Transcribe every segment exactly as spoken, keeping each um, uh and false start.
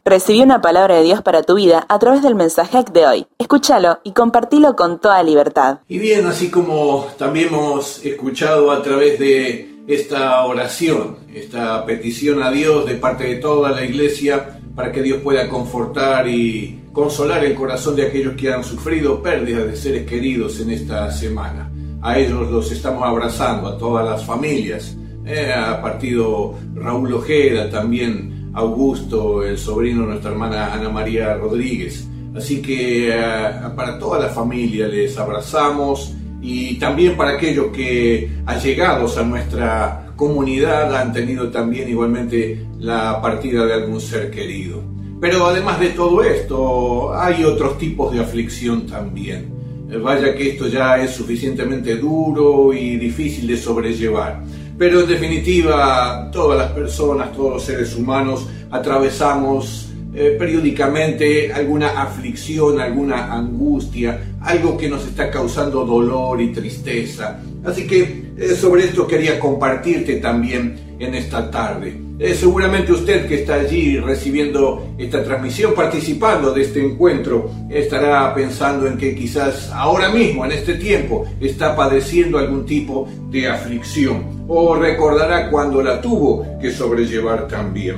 Recibí una palabra de Dios para tu vida a través del mensaje de hoy. Escúchalo y compartilo con toda libertad. Y bien, así como también hemos escuchado a través de esta oración, esta petición a Dios de parte de toda la iglesia para que Dios pueda confortar y consolar el corazón de aquellos que han sufrido pérdidas de seres queridos en esta semana. A ellos los estamos abrazando, a todas las familias. Eh, ha partido Raúl Ojeda, también Augusto, el sobrino de nuestra hermana Ana María Rodríguez. Así que uh, para toda la familia les abrazamos, y también para aquellos que allegados a nuestra comunidad han tenido también igualmente la partida de algún ser querido. Pero además de todo esto, hay otros tipos de aflicción también. Vaya que esto ya es suficientemente duro y difícil de sobrellevar. Pero en definitiva, todas las personas, todos los seres humanos atravesamos eh, periódicamente alguna aflicción, alguna angustia, algo que nos está causando dolor y tristeza. Así que eh, sobre esto quería compartirte también en esta tarde. Eh, seguramente usted que está allí recibiendo esta transmisión, participando de este encuentro, estará pensando en que quizás ahora mismo, en este tiempo, está padeciendo algún tipo de aflicción, o recordará cuando la tuvo que sobrellevar también.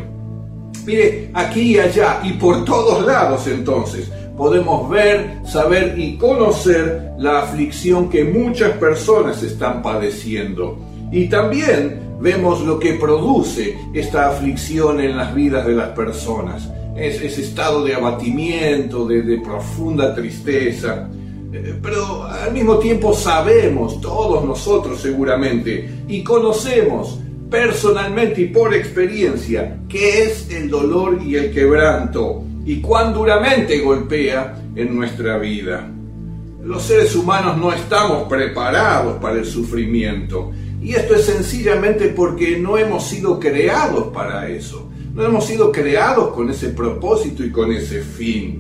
Mire, aquí y allá y por todos lados entonces podemos ver, saber y conocer la aflicción que muchas personas están padeciendo. Y también vemos lo que produce esta aflicción en las vidas de las personas. Es ese estado de abatimiento, de, de profunda tristeza. Pero al mismo tiempo sabemos, todos nosotros seguramente, y conocemos personalmente y por experiencia, qué es el dolor y el quebranto, y cuán duramente golpea en nuestra vida. Los seres humanos no estamos preparados para el sufrimiento, y esto es sencillamente porque no hemos sido creados para eso. No hemos sido creados con ese propósito y con ese fin.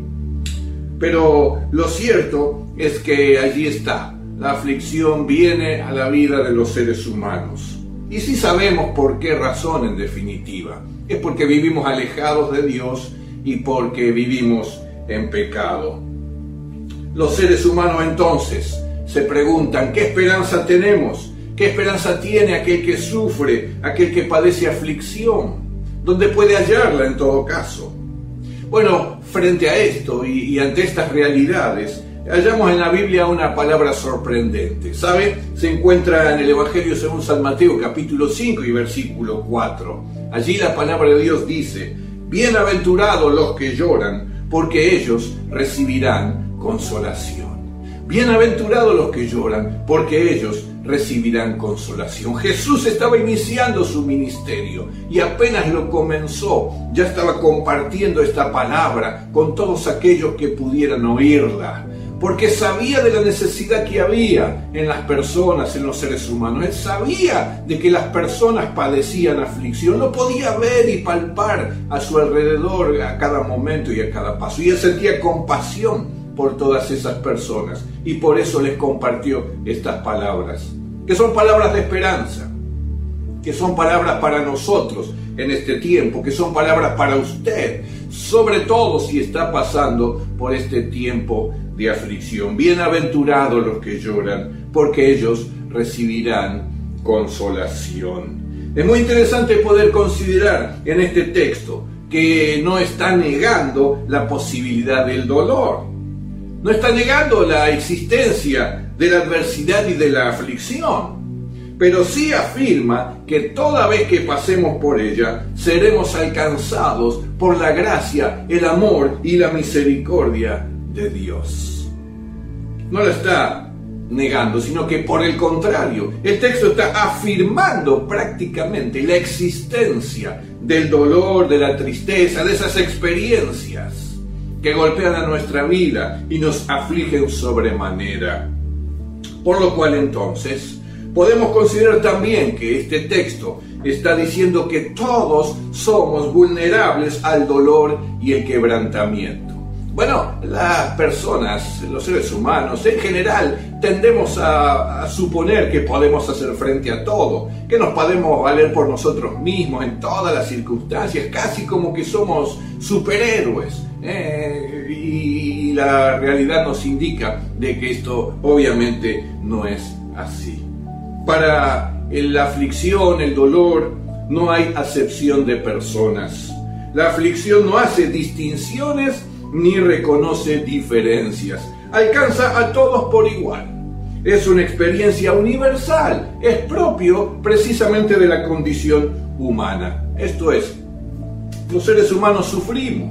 Pero lo cierto es que allí está. La aflicción viene a la vida de los seres humanos. Y sí sabemos por qué razón en definitiva. Es porque vivimos alejados de Dios y porque vivimos en pecado. Los seres humanos entonces se preguntan, ¿qué esperanza tenemos? ¿Qué esperanza tiene aquel que sufre, aquel que padece aflicción? ¿Dónde puede hallarla en todo caso? Bueno, frente a esto y, y ante estas realidades, hallamos en la Biblia una palabra sorprendente. ¿Sabe? Se encuentra en el Evangelio según San Mateo, capítulo cinco y versículo cuatro. Allí la palabra de Dios dice: bienaventurados los que lloran, porque ellos recibirán consolación. Bienaventurados los que lloran, porque ellos recibirán consolación. Jesús estaba iniciando su ministerio y apenas lo comenzó, ya estaba compartiendo esta palabra con todos aquellos que pudieran oírla, porque sabía de la necesidad que había en las personas, en los seres humanos. Él sabía de que las personas padecían aflicción, lo podía ver y palpar a su alrededor a cada momento y a cada paso, y él sentía compasión por todas esas personas, y por eso les compartió estas palabras, que son palabras de esperanza, que son palabras para nosotros en este tiempo, que son palabras para usted, sobre todo si está pasando por este tiempo de aflicción. Bienaventurados los que lloran, porque ellos recibirán consolación. Es muy interesante poder considerar en este texto que no está negando la posibilidad del dolor. No está negando la existencia de la adversidad y de la aflicción, pero sí afirma que toda vez que pasemos por ella, seremos alcanzados por la gracia, el amor y la misericordia de Dios. No la está negando, sino que por el contrario, el texto está afirmando prácticamente la existencia del dolor, de la tristeza, de esas experiencias que golpean a nuestra vida y nos afligen sobremanera. Por lo cual entonces podemos considerar también que este texto está diciendo que todos somos vulnerables al dolor y el quebrantamiento. Bueno, las personas, los seres humanos en general, tendemos a, a suponer que podemos hacer frente a todo, que nos podemos valer por nosotros mismos en todas las circunstancias, casi como que somos superhéroes. Eh, y, y la realidad nos indica de que esto obviamente no es así. Para la aflicción, el dolor, no hay acepción de personas. La aflicción no hace distinciones ni reconoce diferencias. Alcanza a todos por igual. Es una experiencia universal. Es propio precisamente de la condición humana. Esto es, los seres humanos sufrimos.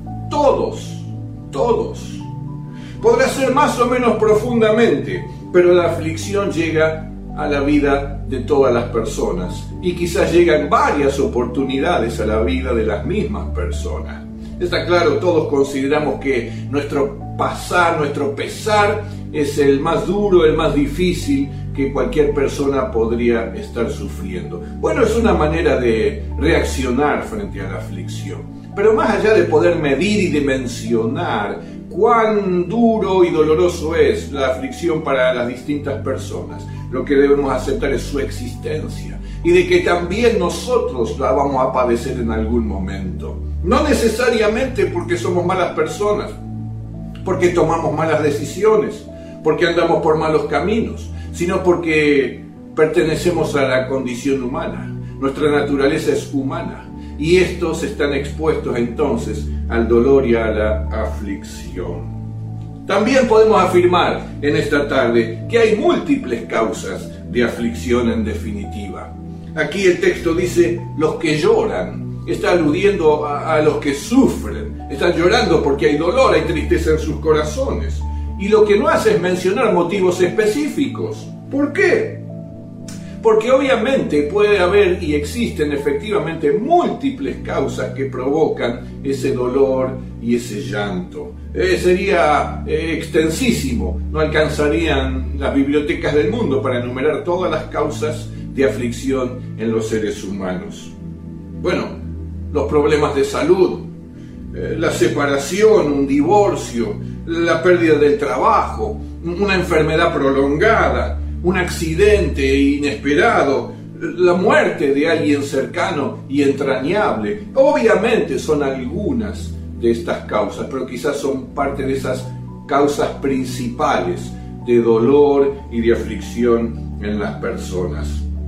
Todos, todos. Podrá ser más o menos profundamente, pero la aflicción llega a la vida de todas las personas y quizás llegan varias oportunidades a la vida de las mismas personas. Está claro, todos consideramos que nuestro pasar, nuestro pesar es el más duro, el más difícil que cualquier persona podría estar sufriendo. Bueno, es una manera de reaccionar frente a la aflicción. Pero más allá de poder medir y dimensionar cuán duro y doloroso es la aflicción para las distintas personas, lo que debemos aceptar es su existencia y de que también nosotros la vamos a padecer en algún momento. No necesariamente porque somos malas personas, porque tomamos malas decisiones, porque andamos por malos caminos, sino porque pertenecemos a la condición humana. Nuestra naturaleza es humana y estos están expuestos entonces al dolor y a la aflicción. También podemos afirmar en esta tarde que hay múltiples causas de aflicción en definitiva. Aquí el texto dice los que lloran, está aludiendo a, a los que sufren, están llorando porque hay dolor, hay tristeza en sus corazones. Y lo que no hace es mencionar motivos específicos. ¿Por qué? Porque obviamente puede haber y existen efectivamente múltiples causas que provocan ese dolor y ese llanto. Eh, sería eh, extensísimo, no alcanzarían las bibliotecas del mundo para enumerar todas las causas de aflicción en los seres humanos. Bueno, los problemas de salud, eh, la separación, un divorcio, la pérdida del trabajo, una enfermedad prolongada, un accidente inesperado, la muerte de alguien cercano y entrañable. Obviamente son algunas de estas causas, pero quizás son parte de esas causas principales de dolor y de aflicción en las personas.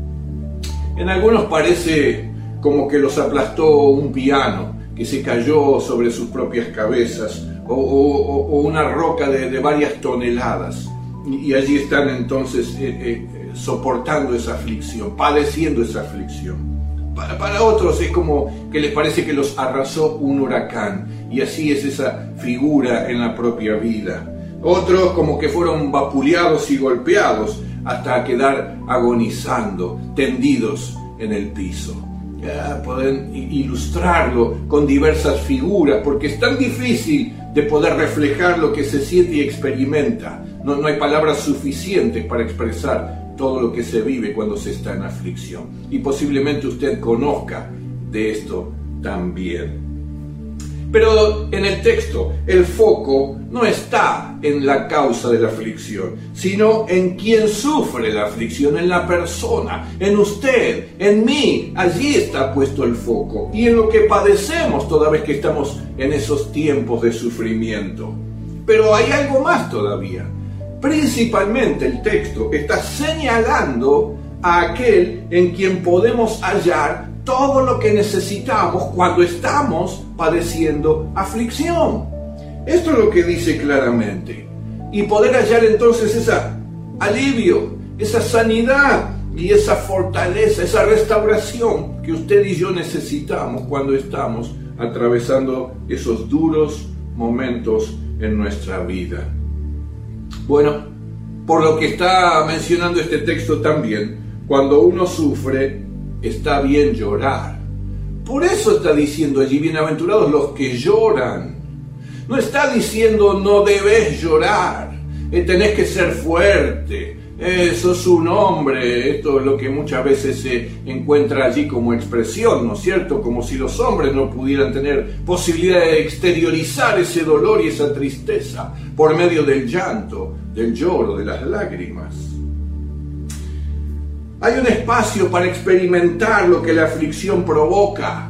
En algunos parece como que los aplastó un piano que se cayó sobre sus propias cabezas o, o, o una roca de, de varias toneladas. Y allí están entonces eh, eh, soportando esa aflicción, padeciendo esa aflicción. Para, para otros es como que les parece que los arrasó un huracán y así es esa figura en la propia vida. Otros como que fueron vapuleados y golpeados hasta quedar agonizando, tendidos en el piso. Ya pueden ilustrarlo con diversas figuras porque es tan difícil de poder reflejar lo que se siente y experimenta. No, no hay palabras suficientes para expresar todo lo que se vive cuando se está en aflicción. Y posiblemente usted conozca de esto también. Pero en el texto, el foco no está en la causa de la aflicción, sino en quien sufre la aflicción, en la persona, en usted, en mí. Allí está puesto el foco. Y en lo que padecemos toda vez que estamos en esos tiempos de sufrimiento. Pero hay algo más todavía. Principalmente el texto está señalando a aquel en quien podemos hallar todo lo que necesitamos cuando estamos padeciendo aflicción. Esto es lo que dice claramente. Y poder hallar entonces ese alivio, esa sanidad y esa fortaleza, esa restauración que usted y yo necesitamos cuando estamos atravesando esos duros momentos en nuestra vida. Bueno, por lo que está mencionando este texto también, cuando uno sufre, está bien llorar. Por eso está diciendo allí, bienaventurados los que lloran. No está diciendo no debes llorar, eh, tenés que ser fuerte, Eh, sos un hombre, esto es lo que muchas veces se encuentra allí como expresión, ¿no es cierto? Como si los hombres no pudieran tener posibilidad de exteriorizar ese dolor y esa tristeza por medio del llanto, del lloro, de las lágrimas. Hay un espacio para experimentar lo que la aflicción provoca: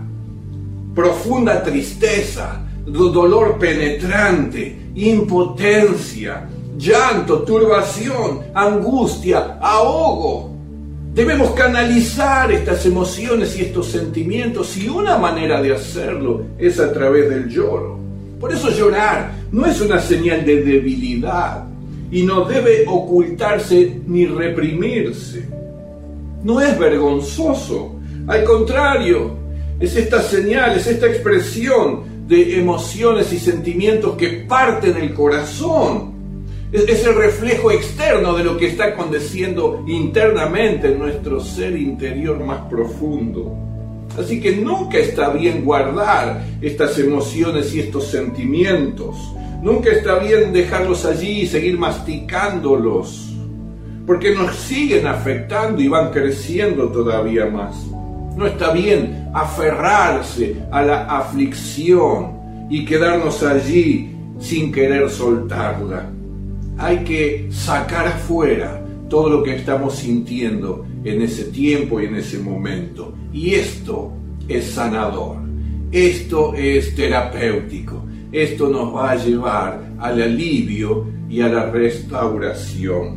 profunda tristeza, dolor penetrante, impotencia, llanto, turbación, angustia, ahogo. Debemos canalizar estas emociones y estos sentimientos, y una manera de hacerlo es a través del lloro. Por eso llorar no es una señal de debilidad y no debe ocultarse ni reprimirse. No es vergonzoso, al contrario, es esta señal, es esta expresión de emociones y sentimientos que parten del corazón. Es el reflejo externo de lo que está aconteciendo internamente en nuestro ser interior más profundo. Así que nunca está bien guardar estas emociones y estos sentimientos. Nunca está bien dejarlos allí y seguir masticándolos, porque nos siguen afectando y van creciendo todavía más. No está bien aferrarse a la aflicción y quedarnos allí sin querer soltarla. Hay que sacar afuera todo lo que estamos sintiendo en ese tiempo y en ese momento. Y esto es sanador, esto es terapéutico, esto nos va a llevar al alivio y a la restauración.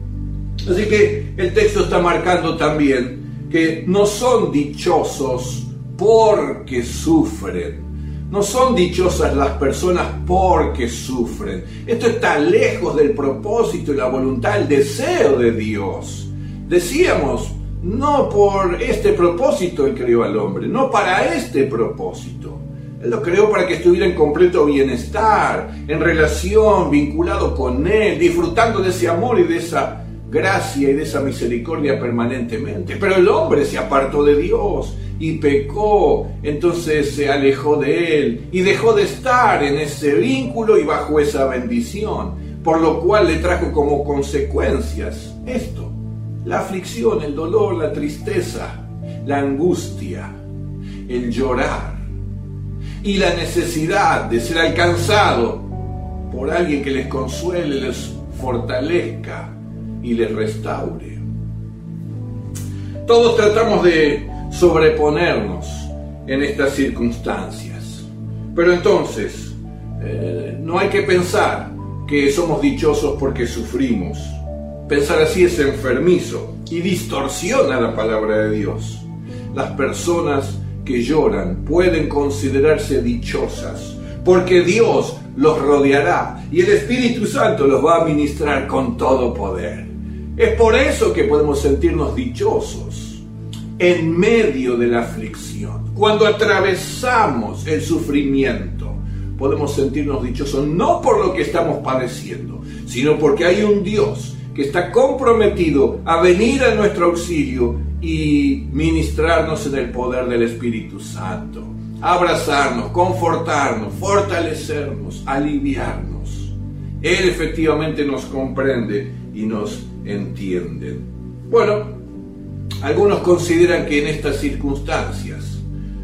Así que el texto está marcando también que no son dichosos porque sufren. No son dichosas las personas porque sufren. Esto está lejos del propósito y la voluntad, el deseo de Dios. Decíamos, no por este propósito Él creó al hombre, no para este propósito. Él lo creó para que estuviera en completo bienestar, en relación, vinculado con Él, disfrutando de ese amor y de esa gracia y de esa misericordia permanentemente. Pero el hombre se apartó de Dios y pecó, entonces se alejó de Él y dejó de estar en ese vínculo y bajo esa bendición, por lo cual le trajo como consecuencias esto: la aflicción, el dolor, la tristeza, la angustia, el llorar y la necesidad de ser alcanzado por alguien que les consuele, les fortalezca y les restaure. Todos tratamos de sobreponernos en estas circunstancias, pero entonces eh, no hay que pensar que somos dichosos porque sufrimos. Pensar así es enfermizo y distorsiona la palabra de Dios. Las personas que lloran pueden considerarse dichosas porque Dios los rodeará y el Espíritu Santo los va a ministrar con todo poder. Es por eso que podemos sentirnos dichosos en medio de la aflicción. Cuando atravesamos el sufrimiento, podemos sentirnos dichosos no por lo que estamos padeciendo, sino porque hay un Dios que está comprometido a venir a nuestro auxilio y ministrarnos en el poder del Espíritu Santo, abrazarnos, confortarnos, fortalecernos, aliviarnos. Él efectivamente nos comprende y nos entiende. Bueno, algunos consideran que en estas circunstancias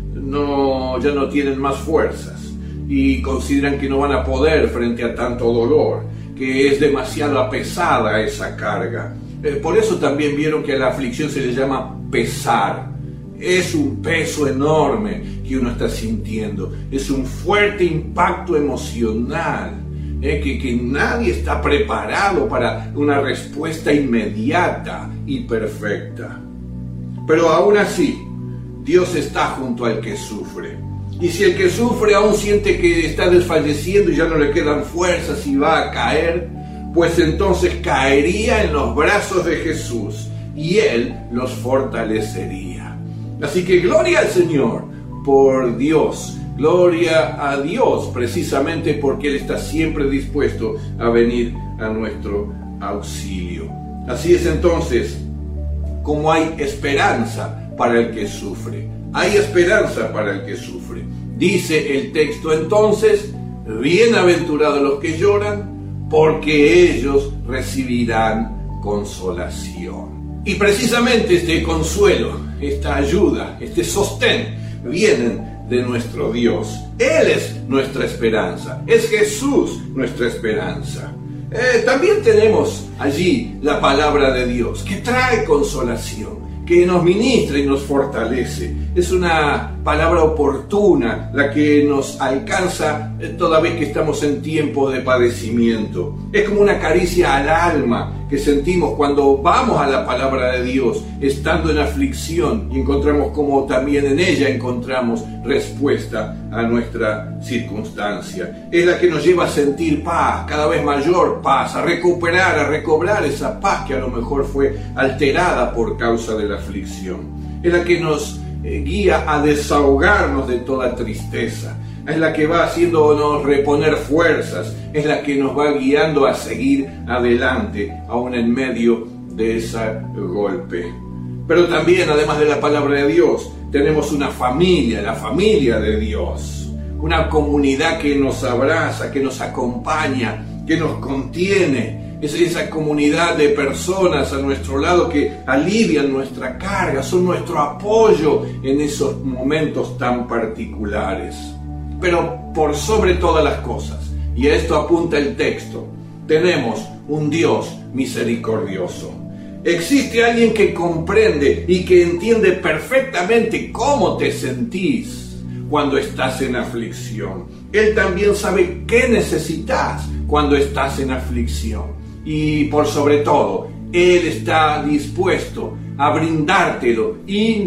no, ya no tienen más fuerzas y consideran que no van a poder frente a tanto dolor, que es demasiado pesada esa carga. Eh, por eso también vieron que a la aflicción se le llama pesar. Es un peso enorme que uno está sintiendo, es un fuerte impacto emocional, eh, que, que nadie está preparado para una respuesta inmediata y perfecta. Pero aún así, Dios está junto al que sufre. Y si el que sufre aún siente que está desfalleciendo y ya no le quedan fuerzas y va a caer, pues entonces caería en los brazos de Jesús y Él los fortalecería. Así que gloria al Señor por Dios, gloria a Dios precisamente porque Él está siempre dispuesto a venir a nuestro auxilio. Así es entonces como hay esperanza para el que sufre. Hay esperanza para el que sufre. Dice el texto entonces: bienaventurados los que lloran, porque ellos recibirán consolación. Y precisamente este consuelo, esta ayuda, este sostén, vienen de nuestro Dios. Él es nuestra esperanza, es Jesús nuestra esperanza. Eh, también tenemos allí la palabra de Dios, que trae consolación, que nos ministra y nos fortalece. Es una palabra oportuna, la que nos alcanza toda vez que estamos en tiempo de padecimiento. Es como una caricia al alma que sentimos cuando vamos a la palabra de Dios, estando en aflicción, y encontramos como también en ella encontramos respuesta a nuestra circunstancia. Es la que nos lleva a sentir paz, cada vez mayor paz, a recuperar, a recobrar esa paz que a lo mejor fue alterada por causa de la aflicción. Es la que nos eh, guía a desahogarnos de toda tristeza. Es la que va haciéndonos reponer fuerzas. Es la que nos va guiando a seguir adelante, aún en medio de ese golpe. Pero también, además de la palabra de Dios, tenemos una familia, la familia de Dios. Una comunidad que nos abraza, que nos acompaña, que nos contiene. Es esa comunidad de personas a nuestro lado que alivian nuestra carga, son nuestro apoyo en esos momentos tan particulares. Pero por sobre todas las cosas, y a esto apunta el texto, tenemos un Dios misericordioso. Existe alguien que comprende y que entiende perfectamente cómo te sentís cuando estás en aflicción. Él también sabe qué necesitas cuando estás en aflicción. Y por sobre todo, Él está dispuesto a brindártelo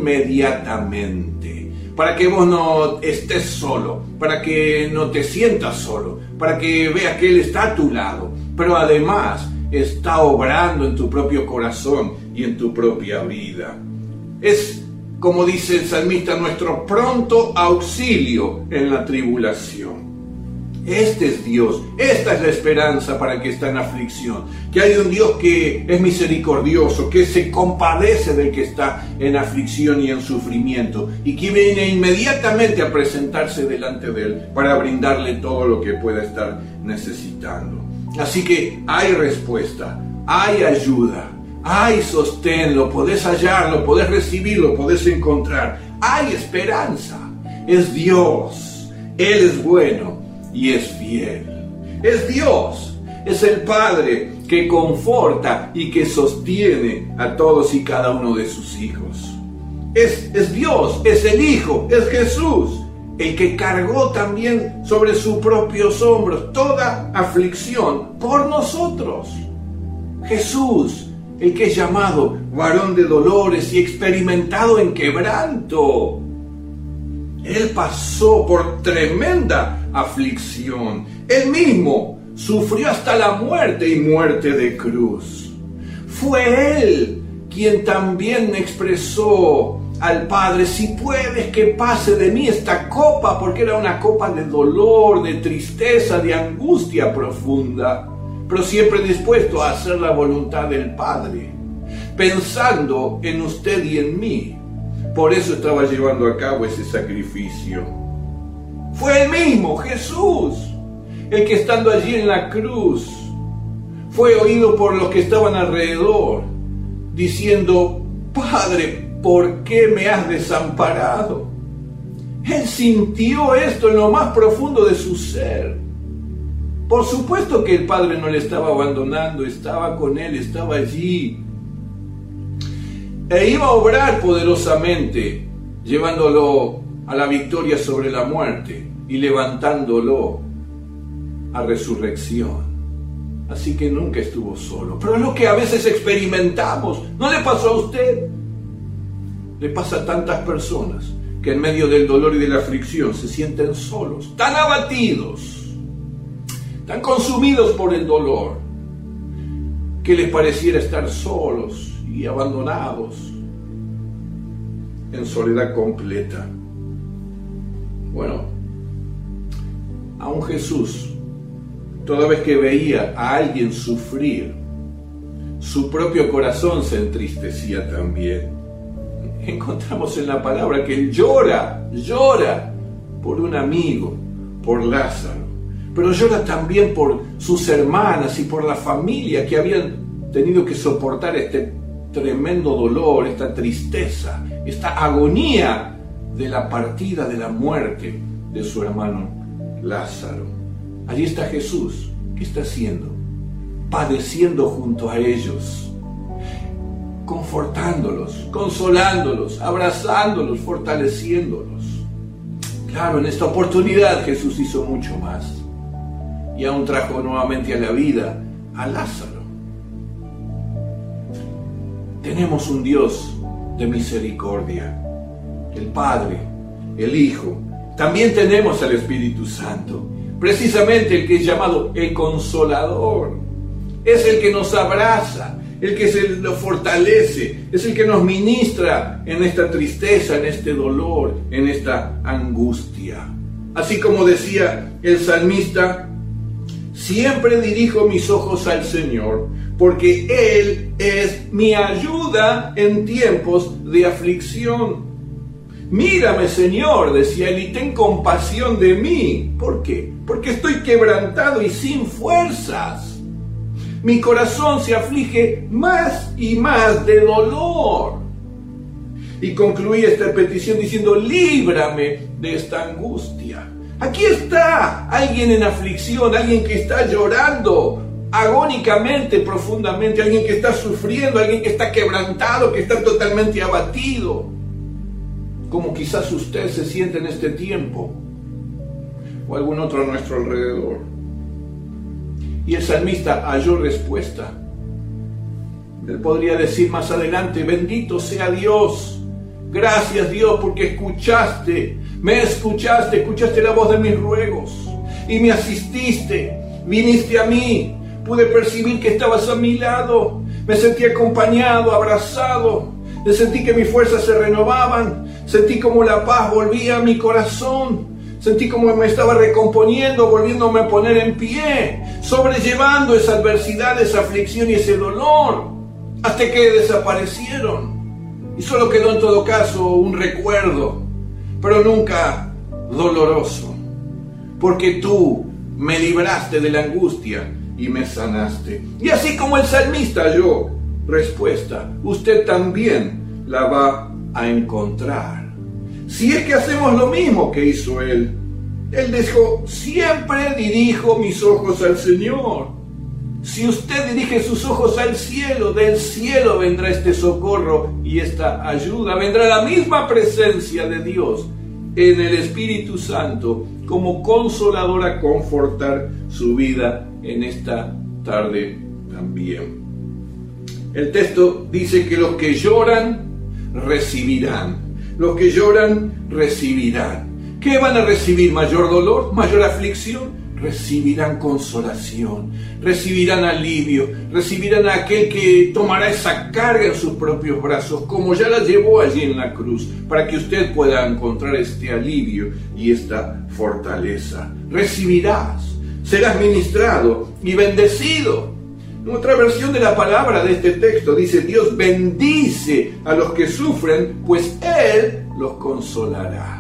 inmediatamente, para que vos no estés solo, para que no te sientas solo, para que veas que Él está a tu lado, pero además está obrando en tu propio corazón y en tu propia vida. Es, como dice el salmista, nuestro pronto auxilio en la tribulación. Este es Dios, esta es la esperanza para el que está en aflicción, que hay un Dios que es misericordioso, que se compadece del que está en aflicción y en sufrimiento, y que viene inmediatamente a presentarse delante de Él para brindarle todo lo que pueda estar necesitando. Así que hay respuesta, hay ayuda, hay sostén, lo podés hallar, lo podés recibir, lo podés encontrar. Hay esperanza, es Dios, Él es bueno y es fiel. Es Dios, es el Padre que conforta y que sostiene a todos y cada uno de sus hijos. Es, es Dios, es el Hijo, es Jesús, el que cargó también sobre sus propios hombros toda aflicción por nosotros. Jesús, el que es llamado varón de dolores y experimentado en quebranto. Él pasó por tremenda aflicción. Él mismo sufrió hasta la muerte y muerte de cruz. Fue Él quien también expresó al Padre: si puedes que pase de mí esta copa, porque era una copa de dolor, de tristeza, de angustia profunda, pero siempre dispuesto a hacer la voluntad del Padre, pensando en usted y en mí. Por eso estaba llevando a cabo ese sacrificio. Fue Él mismo, Jesús, el que estando allí en la cruz fue oído por los que estaban alrededor, diciendo: Padre, ¿por qué me has desamparado? Él sintió esto en lo más profundo de su ser. Por supuesto que el Padre no le estaba abandonando, estaba con Él, estaba allí. E iba a obrar poderosamente, llevándolo a la victoria sobre la muerte y levantándolo a resurrección. Así que nunca estuvo solo. Pero es lo que a veces experimentamos. ¿No le pasó a usted? Le pasa a tantas personas que en medio del dolor y de la aflicción se sienten solos, tan abatidos, tan consumidos por el dolor, que les pareciera estar solos y abandonados, en soledad completa. Bueno, aún Jesús, toda vez que veía a alguien sufrir, su propio corazón se entristecía también. Encontramos en la palabra que Él llora, llora por un amigo, por Lázaro, pero llora también por sus hermanas y por la familia que habían tenido que soportar este tremendo dolor, esta tristeza, esta agonía de la partida, de la muerte de su hermano Lázaro. Allí está Jesús. ¿Qué está haciendo? Padeciendo junto a ellos, confortándolos, consolándolos, abrazándolos, fortaleciéndolos. Claro, en esta oportunidad Jesús hizo mucho más y aún trajo nuevamente a la vida a Lázaro. Tenemos un Dios de misericordia, el Padre, el Hijo. También tenemos al Espíritu Santo, precisamente el que es llamado el Consolador. Es el que nos abraza, el que se lo fortalece, es el que nos ministra en esta tristeza, en este dolor, en esta angustia. Así como decía el salmista, siempre dirijo mis ojos al Señor, porque Él es mi ayuda en tiempos de aflicción. Mírame, Señor, decía él, y ten compasión de mí. ¿Por qué? Porque estoy quebrantado y sin fuerzas. Mi corazón se aflige más y más de dolor. Y concluí esta petición diciendo, líbrame de esta angustia. Aquí está alguien en aflicción, alguien que está llorando agónicamente, profundamente, alguien que está sufriendo, alguien que está quebrantado, que está totalmente abatido. Como quizás usted se siente en este tiempo, o algún otro a nuestro alrededor. Y el salmista halló respuesta. Él podría decir más adelante, bendito sea Dios, gracias Dios porque escuchaste, me escuchaste, escuchaste la voz de mis ruegos y me asististe, viniste a mí, pude percibir que estabas a mi lado, me sentí acompañado, abrazado, me sentí que mis fuerzas se renovaban, sentí como la paz volvía a mi corazón. Sentí como me estaba recomponiendo, volviéndome a poner en pie, sobrellevando esa adversidad, esa aflicción y ese dolor, hasta que desaparecieron. Y solo quedó en todo caso un recuerdo, pero nunca doloroso, porque tú me libraste de la angustia y me sanaste. Y así como el salmista halló respuesta, usted también la va a encontrar. Si es que hacemos lo mismo que hizo él. Él dijo, siempre dirijo mis ojos al Señor. Si usted dirige sus ojos al cielo, del cielo vendrá este socorro y esta ayuda. Vendrá la misma presencia de Dios en el Espíritu Santo como consolador a confortar su vida en esta tarde también. El texto dice que los que lloran recibirán. Los que lloran, recibirán. ¿Qué van a recibir? ¿Mayor dolor? ¿Mayor aflicción? Recibirán consolación, recibirán alivio, recibirán a aquel que tomará esa carga en sus propios brazos, como ya la llevó allí en la cruz, para que usted pueda encontrar este alivio y esta fortaleza. Recibirás, serás ministrado y bendecido. En otra versión de la palabra de este texto dice, Dios bendice a los que sufren, pues Él los consolará.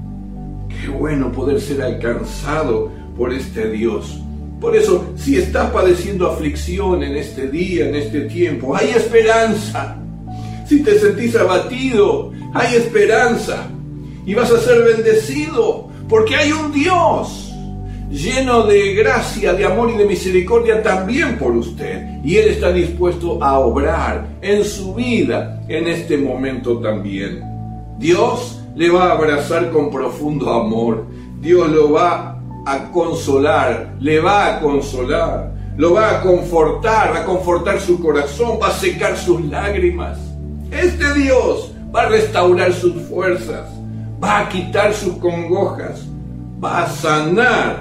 Qué bueno poder ser alcanzado por este Dios. Por eso, si estás padeciendo aflicción en este día, en este tiempo, hay esperanza. Si te sentís abatido, hay esperanza. Y vas a ser bendecido, porque hay un Dios lleno de gracia, de amor y de misericordia también por usted. Y Él está dispuesto a obrar en su vida en este momento también. Dios le va a abrazar con profundo amor. Dios lo va a consolar, le va a consolar, lo va a confortar, va a confortar su corazón, va a secar sus lágrimas. Este Dios va a restaurar sus fuerzas, va a quitar sus congojas, va a sanar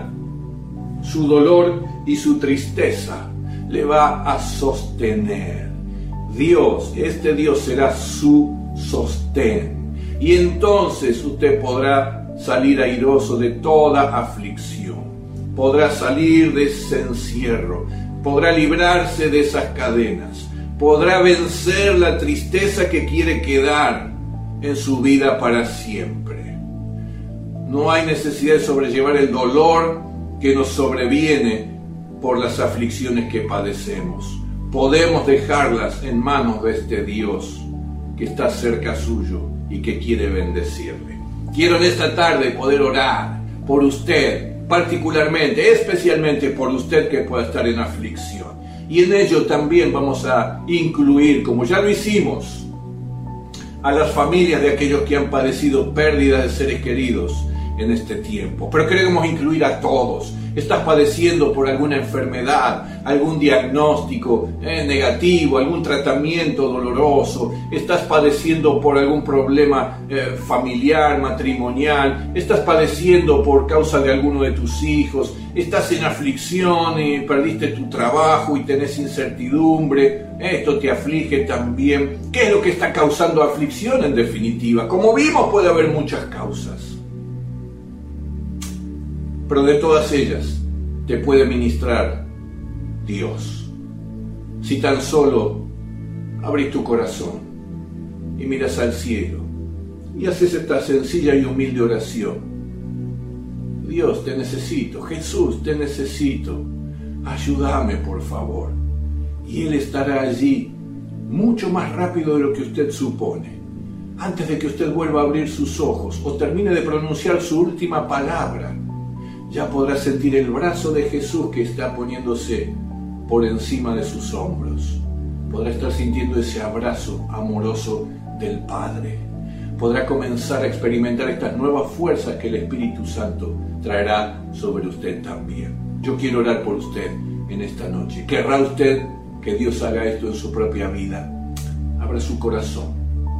su dolor y su tristeza, le va a sostener. Dios, este Dios será su sostén. Y entonces usted podrá salir airoso de toda aflicción, podrá salir de ese encierro, podrá librarse de esas cadenas, podrá vencer la tristeza que quiere quedar en su vida para siempre. No hay necesidad de sobrellevar el dolor que nos sobreviene por las aflicciones que padecemos, podemos dejarlas en manos de este Dios que está cerca suyo y que quiere bendecirle. Quiero en esta tarde poder orar por usted, particularmente, especialmente por usted que pueda estar en aflicción. Y en ello también vamos a incluir, como ya lo hicimos, a las familias de aquellos que han padecido pérdidas de seres queridos en este tiempo. Pero queremos incluir a todos. Estás padeciendo por alguna enfermedad, algún diagnóstico eh, negativo, algún tratamiento doloroso, estás padeciendo por algún problema eh, familiar, matrimonial, estás padeciendo por causa de alguno de tus hijos, estás en aflicción y perdiste tu trabajo y tenés incertidumbre, esto te aflige también. ¿Qué es lo que está causando aflicción en definitiva? Como vimos, puede haber muchas causas. Pero de todas ellas te puede ministrar Dios. Si tan solo abrís tu corazón y miras al cielo y haces esta sencilla y humilde oración. Dios, te necesito. Jesús, te necesito. Ayúdame, por favor. Y Él estará allí mucho más rápido de lo que usted supone. Antes de que usted vuelva a abrir sus ojos o termine de pronunciar su última palabra, ya podrá sentir el brazo de Jesús que está poniéndose por encima de sus hombros. Podrá estar sintiendo ese abrazo amoroso del Padre. Podrá comenzar a experimentar estas nuevas fuerzas que el Espíritu Santo traerá sobre usted también. Yo quiero orar por usted en esta noche. ¿Querrá usted que Dios haga esto en su propia vida? Abra su corazón.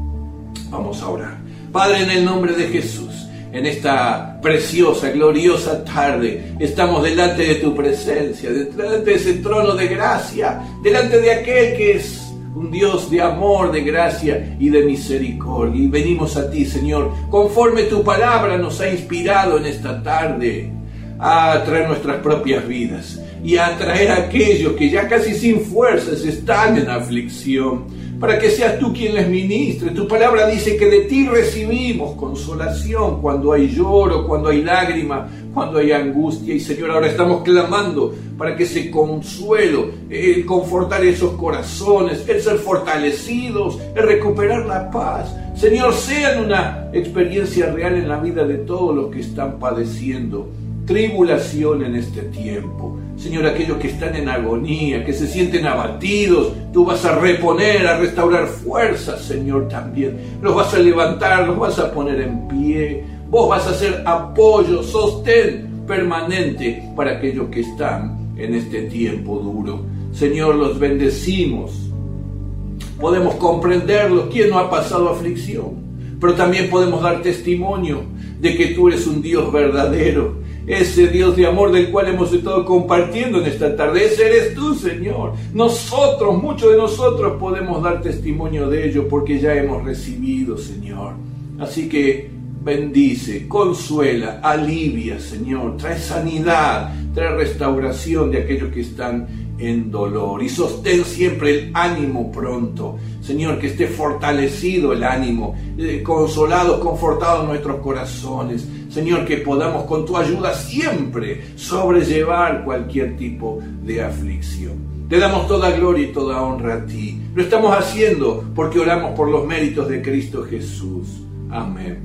Vamos a orar. Padre, en el nombre de Jesús, en esta preciosa, gloriosa tarde, estamos delante de tu presencia, delante de ese trono de gracia, delante de aquel que es un Dios de amor, de gracia y de misericordia. Y venimos a ti, Señor, conforme tu palabra nos ha inspirado en esta tarde, a traer nuestras propias vidas y a traer a aquellos que ya casi sin fuerzas están en aflicción, para que seas tú quien les ministre. Tu palabra dice que de ti recibimos consolación cuando hay lloro, cuando hay lágrima, cuando hay angustia. Y Señor, ahora estamos clamando para que ese consuelo, el confortar esos corazones, el ser fortalecidos, el recuperar la paz, Señor, sean una experiencia real en la vida de todos los que están padeciendo tribulación en este tiempo. Señor, aquellos que están en agonía, que se sienten abatidos, tú vas a reponer, a restaurar fuerzas, Señor, también. Los vas a levantar, los vas a poner en pie. Vos vas a ser apoyo, sostén permanente para aquellos que están en este tiempo duro. Señor, los bendecimos. Podemos comprenderlos. ¿Quién no ha pasado aflicción? Pero también podemos dar testimonio de que tú eres un Dios verdadero. Ese Dios de amor del cual hemos estado compartiendo en esta tarde, ese eres tú, Señor. Nosotros, muchos de nosotros podemos dar testimonio de ello porque ya hemos recibido, Señor. Así que bendice, consuela, alivia, Señor. Trae sanidad, trae restauración de aquellos que están en dolor. Y sostén siempre el ánimo pronto. Señor, que esté fortalecido el ánimo, eh, consolados, confortados nuestros corazones. Señor, que podamos con tu ayuda siempre sobrellevar cualquier tipo de aflicción. Te damos toda gloria y toda honra a ti. Lo estamos haciendo porque oramos por los méritos de Cristo Jesús. Amén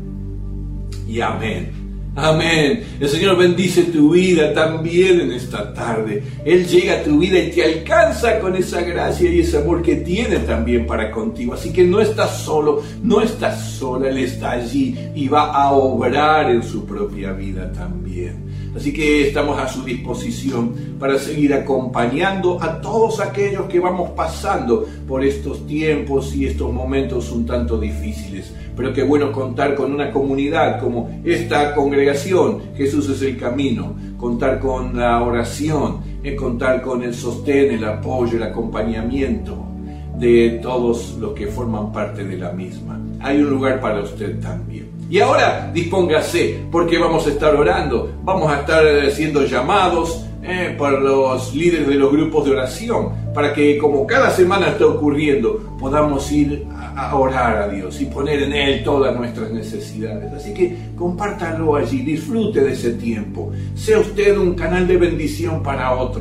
y amén. Amén. El Señor bendice tu vida también en esta tarde. Él llega a tu vida y te alcanza con esa gracia y ese amor que tiene también para contigo. Así que no estás solo, no estás sola. Él está allí y va a obrar en su propia vida también. Así que estamos a su disposición para seguir acompañando a todos aquellos que vamos pasando por estos tiempos y estos momentos un tanto difíciles. Pero qué bueno contar con una comunidad como esta congregación. Jesús es el camino. Contar con la oración, es contar con el sostén, el apoyo, el acompañamiento de todos los que forman parte de la misma. Hay un lugar para usted también. Y ahora dispóngase, porque vamos a estar orando, vamos a estar haciendo llamados eh, para los líderes de los grupos de oración, para que como cada semana está ocurriendo, podamos ir a, a orar a Dios y poner en Él todas nuestras necesidades. Así que compártalo allí, disfrute de ese tiempo, sea usted un canal de bendición para otros,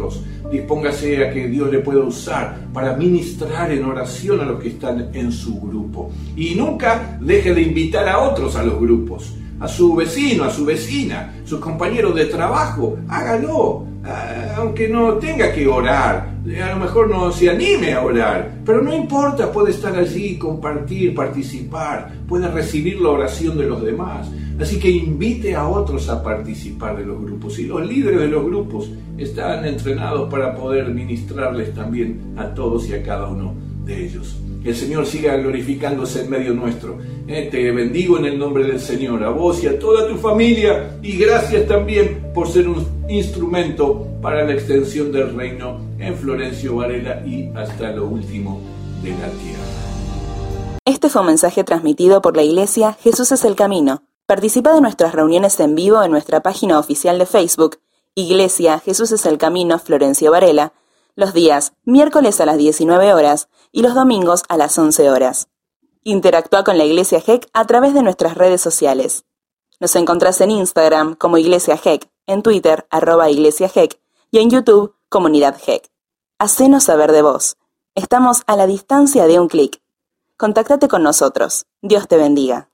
dispóngase a que Dios le pueda usar para ministrar en oración a los que están en su grupo. Y nunca deje de invitar a otros a los grupos, a su vecino, a su vecina, sus compañeros de trabajo, hágalo, aunque no tenga que orar, a lo mejor no se anime a orar, pero no importa, puede estar allí, compartir, participar, puede recibir la oración de los demás. Así que invite a otros a participar de los grupos, y los líderes de los grupos están entrenados para poder ministrarles también a todos y a cada uno de ellos. Que el Señor siga glorificándose en medio nuestro. Eh, te bendigo en el nombre del Señor, a vos y a toda tu familia, y gracias también por ser un instrumento para la extensión del reino en Florencio Varela y hasta lo último de la tierra. Este fue un mensaje transmitido por la Iglesia Jesús es el Camino. Participa de nuestras reuniones en vivo en nuestra página oficial de Facebook, Iglesia Jesús es el Camino Florencio Varela, los días miércoles a las diecinueve horas y los domingos a las once horas. Interactúa con la Iglesia G E C a través de nuestras redes sociales. Nos encontrás en Instagram como Iglesia G E C, en Twitter arroba Iglesia G E C y en YouTube Comunidad G E C. Hacenos saber de vos. Estamos a la distancia de un clic. Contáctate con nosotros. Dios te bendiga.